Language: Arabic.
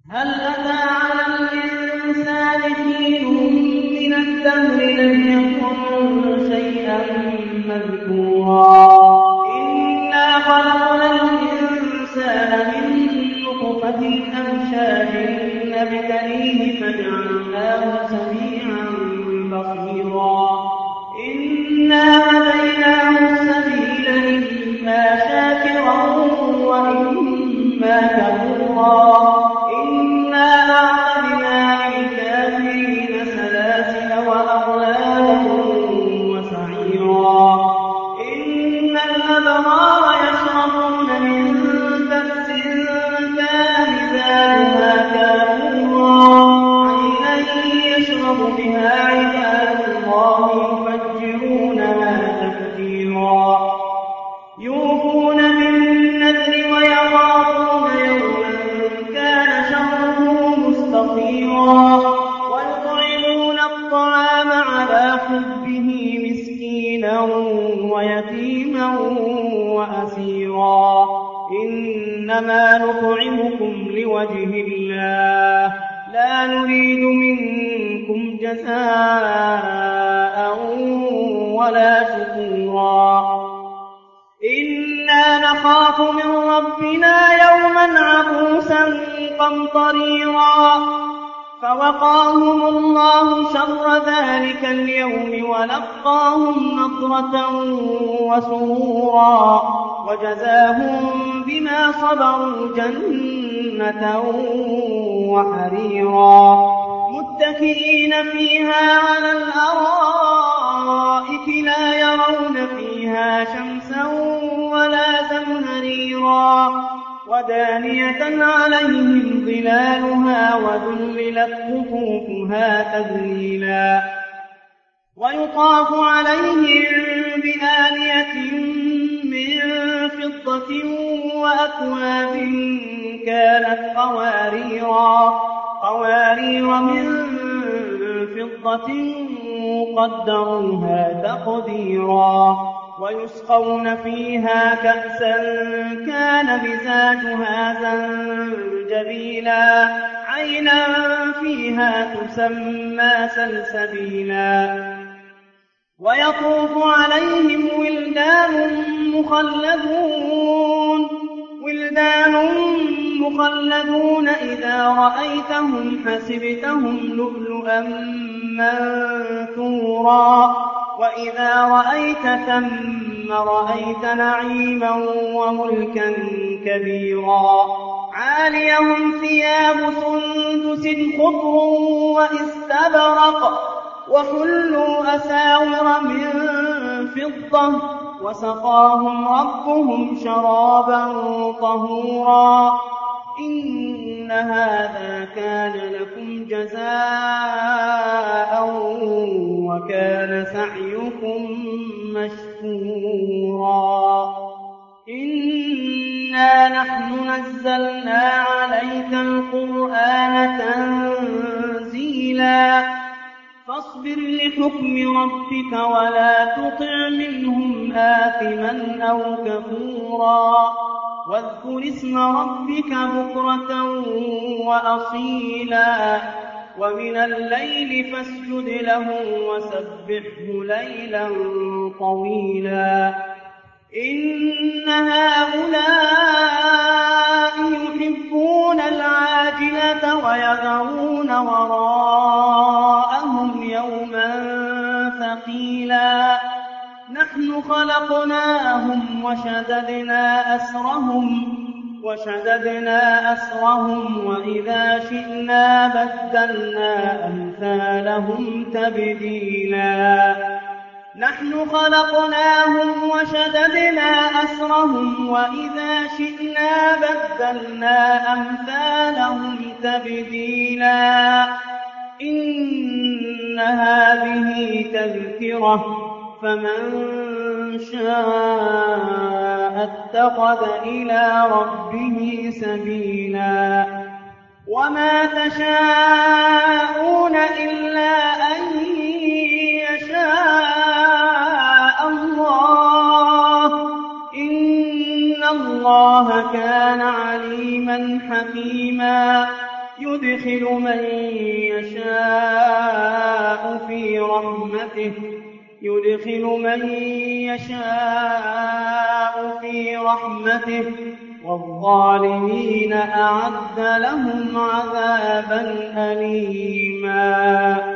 هل أتى على الإنسان حين من الدهر لم يكن شيئا مذكورا إنا خلقنا الإنسان من نطفة أمشاج نبتليه فجعلناه سميعا بصيرا إنا هديناه السبيل إما شاكرا وإما كفورا إنا أعتدنا للكافرين سلاسل وأغلالا وسعيرا إن الأبرار يشربون من كأس كان مزاجها كافورا عينا يشرب بها عباد الله يفجرونها تفجيرا يوفون بالنذر ويخافون يوما كان شره مستطيرا ويطعمون الطعام على حبه مسكينا ويتيما وأسيرا إنما نطعمكم لوجه الله لا نريد منكم جزاء ولا شكورا إنا نخاف من ربنا يوما عبوسا قمطريرا فوقاهم الله شر ذلك اليوم ولقاهم نضرة وسرورا وجزاهم بما صبروا جنة وحريرا متكئين فيها على الأرائك لا يرون فيها شمسا ولا زمهريرا ودانية عليهم ظلالها وذللت قطوفها تذليلا ويطاف عليهم بآنية من فضة وأكواب كانت قوارير من فضة قدروها تقديرا ويسقون فيها كأسا كان مزاجها زنجبيلا عينا فيها تسمى سلسبيلا ويطوف عليهم ولدان مخلدون إذا رأيتهم حسبتهم لؤلؤا منثورا وإذا رأيت ثم رأيت نعيما وملكا كبيرا عاليهم ثياب سندس خضر واستبرق وحلوا أساور من فضة وسقاهم ربهم شرابا طهورا إن هذا كان لكم جزاء وكان سعيكم مشكورا إنا نحن نزلنا عليك القرآن تنزيلا فاصبر لحكم ربك ولا تطع منهم آثما أو كفورا واذكر اسم ربك بكرة وأصيلا ومن الليل فاسجد له وسبحه ليلا طويلا إن هؤلاء يحبون العاجلة ويذرون وراءهم يوما ثقيلا نحن خلقناهم وشددنا أسرهم وإذا شئنا بدلنا أمثالهم تبديلا نحن خلقناهم وشددنا أسرهم وإذا شئنا بدلنا أمثالهم تبديلا إن هذه تذكرة فمن شاء اتخذ إلى ربه سبيلا وما تشاءون إلا أن يشاء الله إن الله كان عليما حكيما يدخل من يشاء في رحمته والظالمين أعد لهم عذابا أليما